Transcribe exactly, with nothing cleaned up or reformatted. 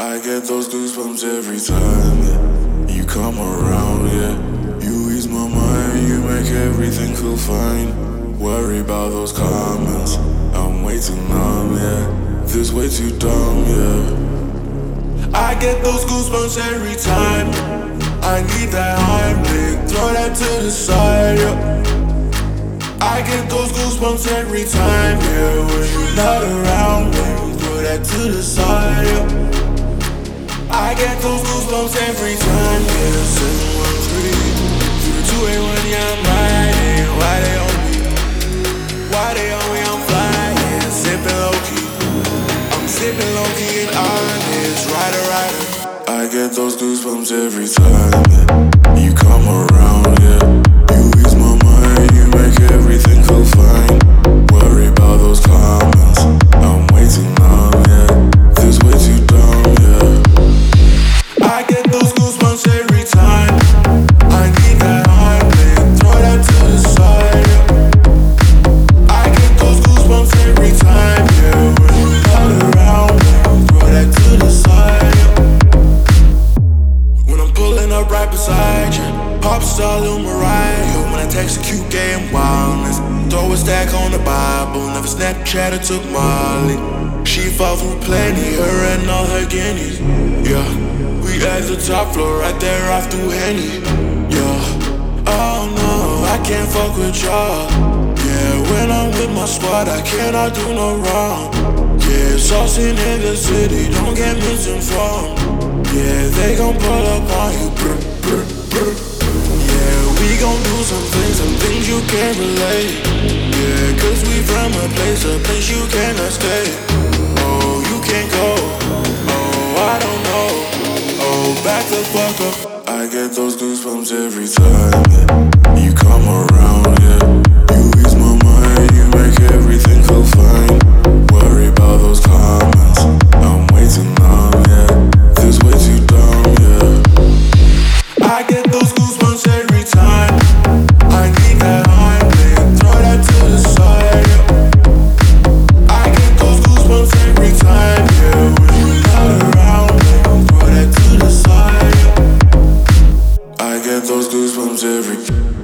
I get those goosebumps every time, yeah. You come around, yeah. You ease my mind, you make everything feel fine. Worry about those comments, I'm way too numb, yeah. This way too dumb, yeah. I get those goosebumps every time. I need that Heimlich, throw that to the side, yeah. I get those goosebumps every time, yeah. When you're not around, baby, throw that to the side, yeah. I get those goosebumps every time, yeah. seven one three, zero two eight one, yeah, I'm riding. Why they on me? Why they on me? I'm flying, sipping low-key. I'm sipping low-key and honest, rider, rider. I get those goosebumps every time, yeah. You come around, yeah. You ease my mind, you make everything feel fine. Worry about those comments, I'm way too numb, yeah. This way too dumb, yeah. I get those goosebumps every time. I need that Heimlich, throw that to the side, yeah. I get those goosebumps every time, yeah. When you're not around, yeah. Throw that to the side, yeah. When I'm pulling up right beside you, pop star Lil Mariah. When I text a cute game wildness, throw a stack on the Bible. Never Snapchat or took Molly. She fall through plenty, her and all her guineas, yeah. We at the top floor, right there off through Henny, yeah. Oh no, I can't fuck with y'all, yeah. When I'm with my squad, I cannot do no wrong, yeah. Saucing in the city, don't get misinformed, yeah. They gon' pull up on you, brr, brr, brr. Yeah, we gon' do some things, some things you can't relate, yeah. Cause we from a place, a place you cannot stay. Oh, you can't go, oh, I don't know. Oh, back the fuck up. I get those goosebumps every time, yeah. You come around, yeah. You ease my mind, you make everything feel fine. Worry about those comments, I'm way too numb, yeah. This way too dumb, yeah. I get those goosebumps every time. I need that Heimlich, throw that to the side, yeah. I get those goosebumps every time, yeah. When you're not around, yeah. Throw that to the side, yeah. I get those goosebumps every